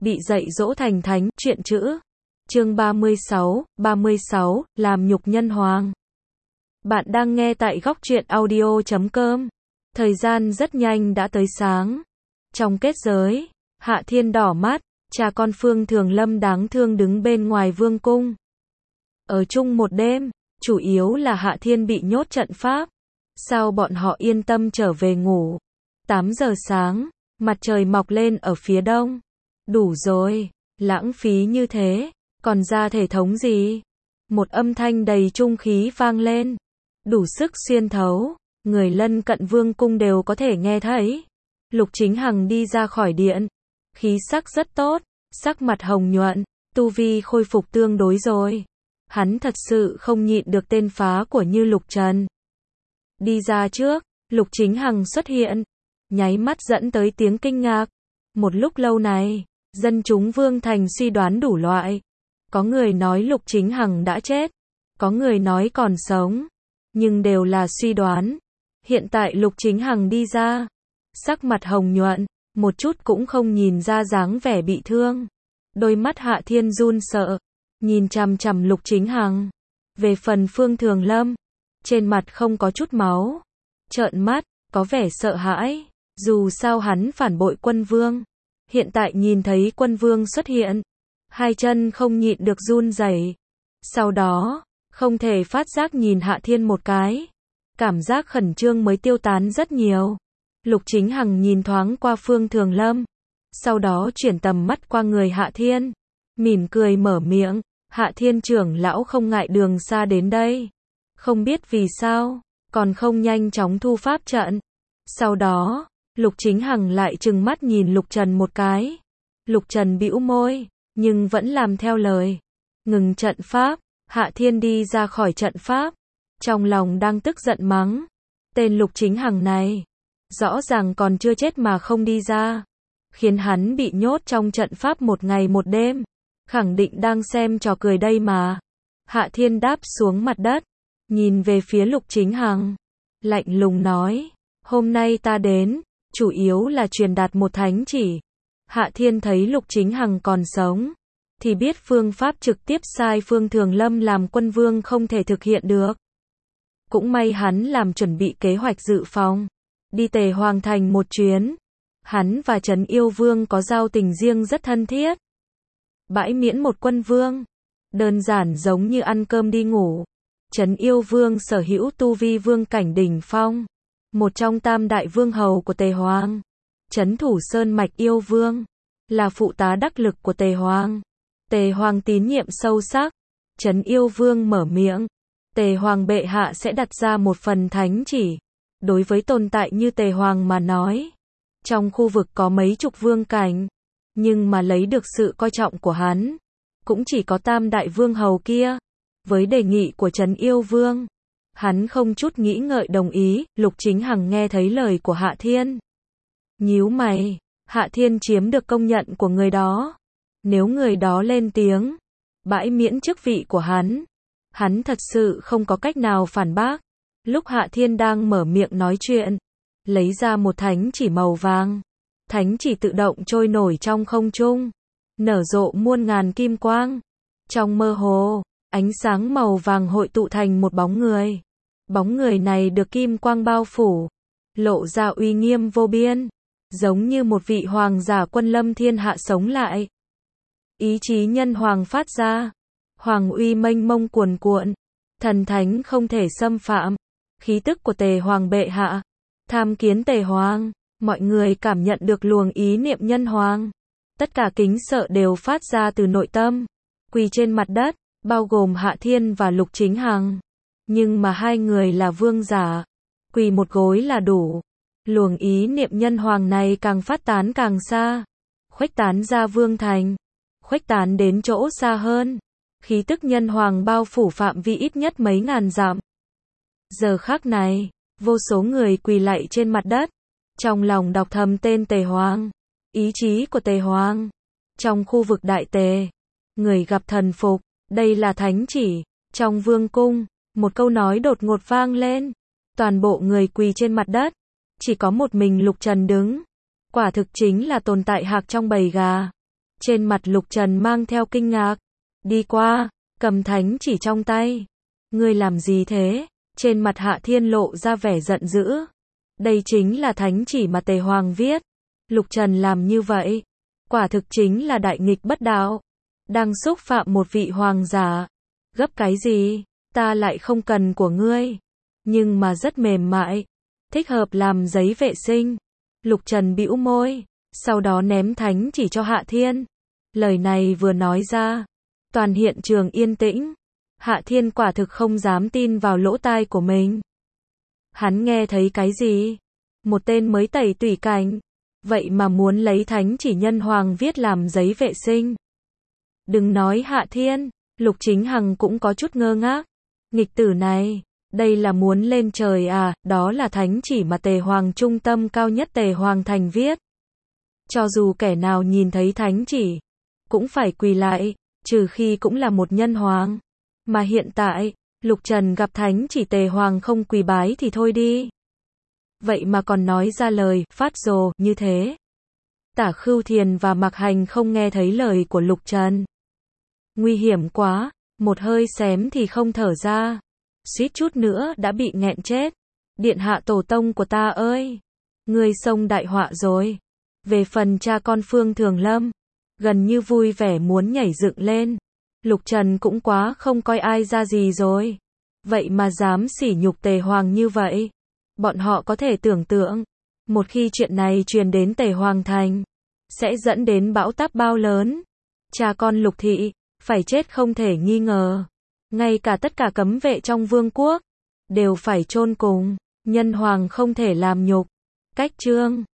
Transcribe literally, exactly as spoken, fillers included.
bị dạy dỗ thành thánh, truyện chữ. Chương ba mươi sáu, ba mươi sáu, làm nhục nhân hoàng. Bạn đang nghe tại góc truyện audio chấm com. Thời gian rất nhanh đã tới sáng. Trong kết giới, Hạ Thiên đỏ mắt, cha con Phương Thường Lâm đáng thương đứng bên ngoài vương cung. Ở chung một đêm, chủ yếu là Hạ Thiên bị nhốt trận pháp. Sao bọn họ yên tâm trở về ngủ? tám giờ sáng, mặt trời mọc lên ở phía đông. Đủ rồi, lãng phí như thế, còn ra thể thống gì? Một âm thanh đầy trung khí vang lên, đủ sức xuyên thấu, người lân cận vương cung đều có thể nghe thấy. Lục Chính Hằng đi ra khỏi điện, khí sắc rất tốt, sắc mặt hồng nhuận, tu vi khôi phục tương đối rồi. Hắn thật sự không nhịn được tên phá của Như Lục Trần. Đi ra trước, Lục Chính Hằng xuất hiện, nháy mắt dẫn tới tiếng kinh ngạc. Một lúc lâu này, dân chúng Vương Thành suy đoán đủ loại. Có người nói Lục Chính Hằng đã chết, có người nói còn sống, nhưng đều là suy đoán. Hiện tại Lục Chính Hằng đi ra, sắc mặt hồng nhuận, một chút cũng không nhìn ra dáng vẻ bị thương. Đôi mắt Hạ Thiên run sợ, nhìn chằm chằm Lục Chính Hằng. Về phần Phương Thường Lâm, trên mặt không có chút máu, trợn mắt, có vẻ sợ hãi. Dù sao hắn phản bội quân vương, hiện tại nhìn thấy quân vương xuất hiện, hai chân không nhịn được run rẩy. Sau đó, không thể phát giác nhìn Hạ Thiên một cái, cảm giác khẩn trương mới tiêu tán rất nhiều. Lục Chính Hằng nhìn thoáng qua Phương Thường Lâm, sau đó chuyển tầm mắt qua người Hạ Thiên, mỉm cười mở miệng, Hạ Thiên trưởng lão không ngại đường xa đến đây, không biết vì sao, còn không nhanh chóng thu pháp trận. Sau đó, Lục Chính Hằng lại trừng mắt nhìn Lục Trần một cái. Lục Trần bĩu môi, nhưng vẫn làm theo lời. Ngừng trận pháp, Hạ Thiên đi ra khỏi trận pháp, trong lòng đang tức giận mắng. Tên Lục Chính Hằng này, rõ ràng còn chưa chết mà không đi ra, khiến hắn bị nhốt trong trận pháp một ngày một đêm, khẳng định đang xem trò cười đây mà. Hạ Thiên đáp xuống mặt đất, nhìn về phía Lục Chính Hằng, lạnh lùng nói, hôm nay ta đến, chủ yếu là truyền đạt một thánh chỉ. Hạ Thiên thấy Lục Chính Hằng còn sống, thì biết phương pháp trực tiếp sai Phương Thường Lâm làm quân vương không thể thực hiện được. Cũng may hắn làm chuẩn bị kế hoạch dự phòng, đi Tề Hoàng Thành một chuyến. Hắn và Trấn Yêu Vương có giao tình riêng rất thân thiết. Bãi miễn một quân vương, đơn giản giống như ăn cơm đi ngủ. Trấn Yêu Vương sở hữu tu vi vương cảnh đỉnh phong, một trong tam đại vương hầu của Tề Hoàng. Trấn thủ Sơn Mạch Yêu Vương, là phụ tá đắc lực của Tề Hoàng. Tề Hoàng tín nhiệm sâu sắc. Trấn Yêu Vương mở miệng, Tề Hoàng bệ hạ sẽ đặt ra một phần thánh chỉ. Đối với tồn tại như Tề Hoàng mà nói, trong khu vực có mấy chục vương cảnh, nhưng mà lấy được sự coi trọng của hắn, cũng chỉ có tam đại vương hầu kia. Với đề nghị của Trấn Yêu Vương, hắn không chút nghĩ ngợi đồng ý. Lục Chính Hằng nghe thấy lời của Hạ Thiên, nhíu mày. Hạ Thiên chiếm được công nhận của người đó, nếu người đó lên tiếng bãi miễn chức vị của hắn, hắn thật sự không có cách nào phản bác. Lúc Hạ Thiên đang mở miệng nói chuyện, lấy ra một thánh chỉ màu vàng. Thánh chỉ tự động trôi nổi trong không trung, nở rộ muôn ngàn kim quang. Trong mơ hồ, ánh sáng màu vàng hội tụ thành một bóng người. Bóng người này được kim quang bao phủ, lộ ra uy nghiêm vô biên, giống như một vị hoàng giả quân lâm thiên hạ sống lại. Ý chí nhân hoàng phát ra, hoàng uy mênh mông cuồn cuộn, thần thánh không thể xâm phạm. Khí tức của Tề Hoàng bệ hạ, tham kiến Tề Hoàng. Mọi người cảm nhận được luồng ý niệm nhân hoàng, tất cả kính sợ đều phát ra từ nội tâm, quỳ trên mặt đất, bao gồm Hạ Thiên và Lục Chính Hằng. Nhưng mà hai người là vương giả, quỳ một gối là đủ. Luồng ý niệm nhân hoàng này càng phát tán càng xa, khuếch tán ra vương thành, khuếch tán đến chỗ xa hơn. Khí tức nhân hoàng bao phủ phạm vi ít nhất mấy ngàn dặm. Giờ khắc này, vô số người quỳ lạy trên mặt đất, trong lòng đọc thầm tên Tề Hoàng, ý chí của Tề Hoàng. Trong khu vực Đại Tề, người gặp thần phục, đây là thánh chỉ. Trong vương cung, một câu nói đột ngột vang lên, toàn bộ người quỳ trên mặt đất, chỉ có một mình Lục Trần đứng. Quả thực chính là tồn tại hạc trong bầy gà. Trên mặt Lục Trần mang theo kinh ngạc. Đi qua, cầm thánh chỉ trong tay. Ngươi làm gì thế? Trên mặt Hạ Thiên lộ ra vẻ giận dữ. Đây chính là thánh chỉ mà Tề Hoàng viết. Lục Trần làm như vậy, quả thực chính là đại nghịch bất đạo. Đang xúc phạm một vị hoàng giả. Gấp cái gì? Ta lại không cần của ngươi. Nhưng mà rất mềm mại. Thích hợp làm giấy vệ sinh. Lục Trần bĩu môi. Sau đó ném thánh chỉ cho Hạ Thiên. Lời này vừa nói ra, toàn hiện trường yên tĩnh. Hạ Thiên quả thực không dám tin vào lỗ tai của mình. Hắn nghe thấy cái gì? Một tên mới tẩy tủy cảnh. Vậy mà muốn lấy thánh chỉ nhân hoàng viết làm giấy vệ sinh. Đừng nói Hạ Thiên, Lục Chính Hằng cũng có chút ngơ ngác. Nghịch tử này, đây là muốn lên trời à? Đó là thánh chỉ mà Tề Hoàng trung tâm cao nhất Tề Hoàng thành viết. Cho dù kẻ nào nhìn thấy thánh chỉ, cũng phải quỳ lại, trừ khi cũng là một nhân hoàng. Mà hiện tại, Lục Trần gặp thánh chỉ Tề Hoàng không quỳ bái thì thôi đi. Vậy mà còn nói ra lời phát rồ như thế. Tả Khưu Thiền và Mạc Hành không nghe thấy lời của Lục Trần. Nguy hiểm quá, một hơi xém thì không thở ra. Suýt chút nữa đã bị nghẹn chết. Điện hạ tổ tông của ta ơi! Ngươi xông đại họa rồi. Về phần cha con Phương Thường Lâm, gần như vui vẻ muốn nhảy dựng lên. Lục Trần cũng quá không coi ai ra gì rồi. Vậy mà dám sỉ nhục Tề Hoàng như vậy. Bọn họ có thể tưởng tượng, một khi chuyện này truyền đến Tề Hoàng thành, sẽ dẫn đến bão táp bao lớn. Cha con Lục thị, phải chết không thể nghi ngờ. Ngay cả tất cả cấm vệ trong vương quốc, đều phải chôn cùng. Nhân hoàng không thể làm nhục. Cách chương